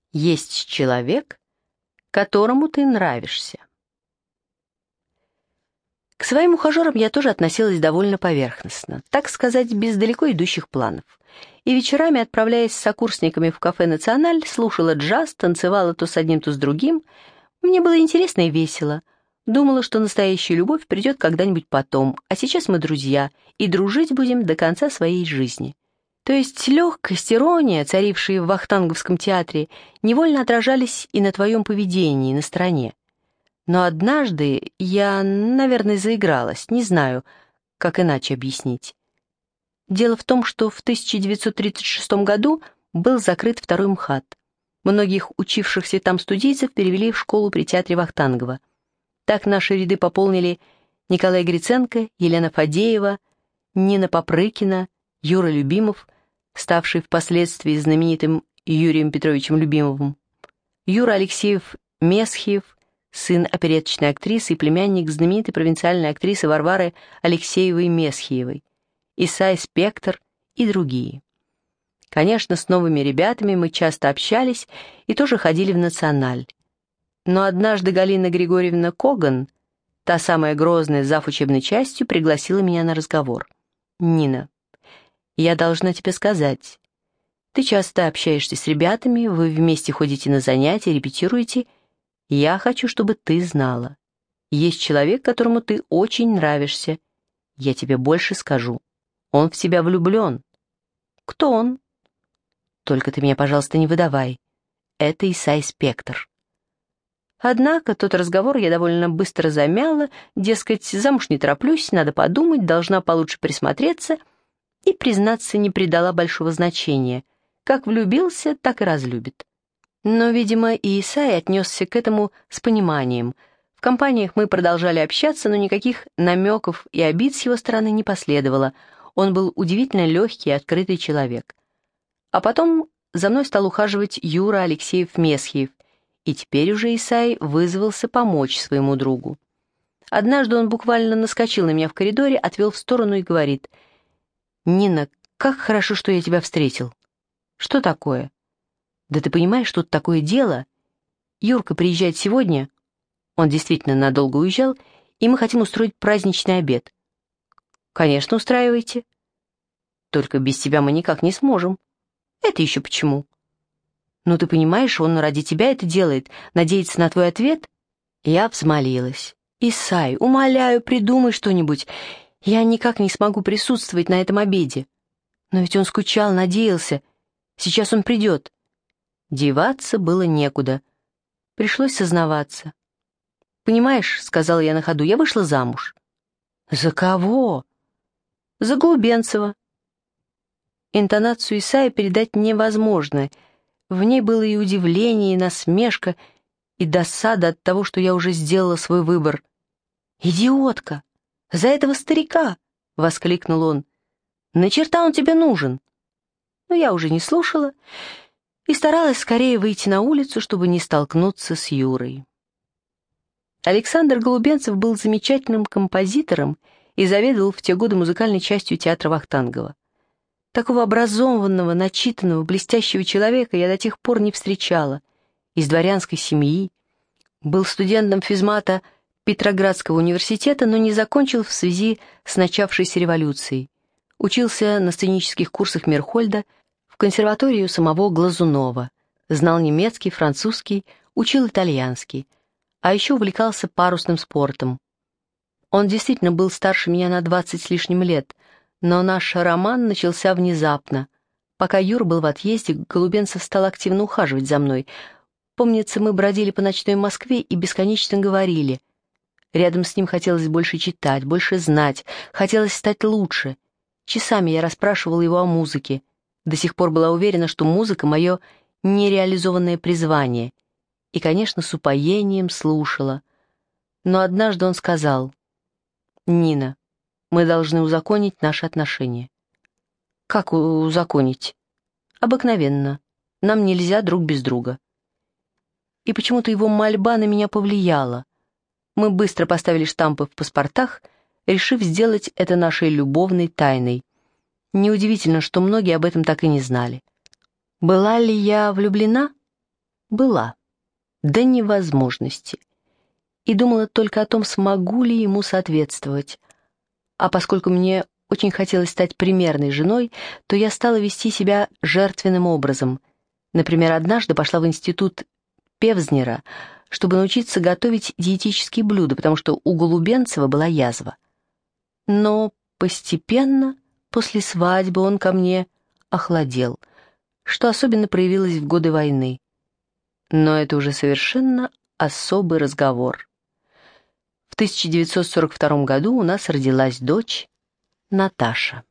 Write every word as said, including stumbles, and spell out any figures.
Есть человек, которому ты нравишься. К своим ухажерам я тоже относилась довольно поверхностно, так сказать, без далеко идущих планов. И вечерами, отправляясь с сокурсниками в кафе «Националь», слушала джаз, танцевала то с одним, то с другим. Мне было интересно и весело. Думала, что настоящая любовь придет когда-нибудь потом, а сейчас мы друзья, и дружить будем до конца своей жизни. То есть легкость, ирония, царившие в Вахтанговском театре, невольно отражались и на твоем поведении, и на стороне. Но однажды я, наверное, заигралась, не знаю, как иначе объяснить. Дело в том, что в тысяча девятьсот тридцать шестом году был закрыт второй МХАТ. Многих учившихся там студийцев перевели в школу при театре Вахтангова. Так наши ряды пополнили Николай Гриценко, Елена Фадеева, Нина Попрыкина, Юра Любимов, ставший впоследствии знаменитым Юрием Петровичем Любимовым, Юра Алексеев-Месхиев, сын опереточной актрисы и племянник знаменитой провинциальной актрисы Варвары Алексеевой-Месхиевой, Исай Спектр и другие. Конечно, с новыми ребятами мы часто общались и тоже ходили в «Националь». Но однажды Галина Григорьевна Коган, та самая грозная зав. Учебной частью, пригласила меня на разговор. «Нина, я должна тебе сказать, ты часто общаешься с ребятами, вы вместе ходите на занятия, репетируете. Я хочу, чтобы ты знала. Есть человек, которому ты очень нравишься. Я тебе больше скажу. Он в тебя влюблен». «Кто он?» «Только ты меня, пожалуйста, не выдавай. Это Исай Спектр». Однако тот разговор я довольно быстро замяла, дескать, замуж не тороплюсь, надо подумать, должна получше присмотреться, и, признаться, не придала большого значения. Как влюбился, так и разлюбит. Но, видимо, и Исай отнесся к этому с пониманием. В компаниях мы продолжали общаться, но никаких намеков и обид с его стороны не последовало. Он был удивительно легкий и открытый человек. А потом за мной стал ухаживать Юра Алексеев-Месхиев, и теперь уже Исай вызвался помочь своему другу. Однажды он буквально наскочил на меня в коридоре, отвел в сторону и говорит: «Нина, как хорошо, что я тебя встретил». «Что такое?» «Да ты понимаешь, тут такое дело. Юрка приезжает сегодня». Он действительно надолго уезжал, и мы хотим устроить праздничный обед. «Конечно, устраивайте». «Только без тебя мы никак не сможем». «Это еще почему?» «Ну, ты понимаешь, он ради тебя это делает, надеется на твой ответ?» Я взмолилась. «Исай, умоляю, придумай что-нибудь. Я никак не смогу присутствовать на этом обеде». «Но ведь он скучал, надеялся. Сейчас он придет». Деваться было некуда. Пришлось сознаваться. «Понимаешь, — сказала я на ходу, — я вышла замуж». «За кого?» «За Голубенцева». Интонацию Исая передать невозможно. В ней было и удивление, и насмешка, и досада от того, что я уже сделала свой выбор. «Идиотка! За этого старика!» — воскликнул он. «На черта он тебе нужен?» Но я уже не слушала и старалась скорее выйти на улицу, чтобы не столкнуться с Юрой. Александр Голубенцев был замечательным композитором и заведовал в те годы музыкальной частью театра Вахтангова. Такого образованного, начитанного, блестящего человека я до тех пор не встречала. Из дворянской семьи, был студентом физмата Петроградского университета, но не закончил в связи с начавшейся революцией. Учился на сценических курсах Мирхольда, в консерватории у самого Глазунова, знал немецкий, французский, учил итальянский, а еще увлекался парусным спортом. Он действительно был старше меня на двадцать с лишним лет, но наш роман начался внезапно. Пока Юр был в отъезде, Голубенцев стал активно ухаживать за мной. Помнится, мы бродили по ночной Москве и бесконечно говорили. Рядом с ним хотелось больше читать, больше знать, хотелось стать лучше. Часами я расспрашивала его о музыке. До сих пор была уверена, что музыка — мое нереализованное призвание. И, конечно, с упоением слушала. Но однажды он сказал: «Нина, мы должны узаконить наши отношения». «Как узаконить?» «Обыкновенно. Нам нельзя друг без друга». И почему-то его мольба на меня повлияла. Мы быстро поставили штампы в паспортах, решив сделать это нашей любовной тайной. Неудивительно, что многие об этом так и не знали. Была ли я влюблена? Была. До невозможности. И думала только о том, смогу ли ему соответствовать. А поскольку мне очень хотелось стать примерной женой, то я стала вести себя жертвенным образом. Например, однажды пошла в институт Певзнера, чтобы научиться готовить диетические блюда, потому что у Голубенцева была язва. Но постепенно, после свадьбы, он ко мне охладел, что особенно проявилось в годы войны. Но это уже совершенно особый разговор. В тысяча девятьсот сорок втором году у нас родилась дочь Наташа.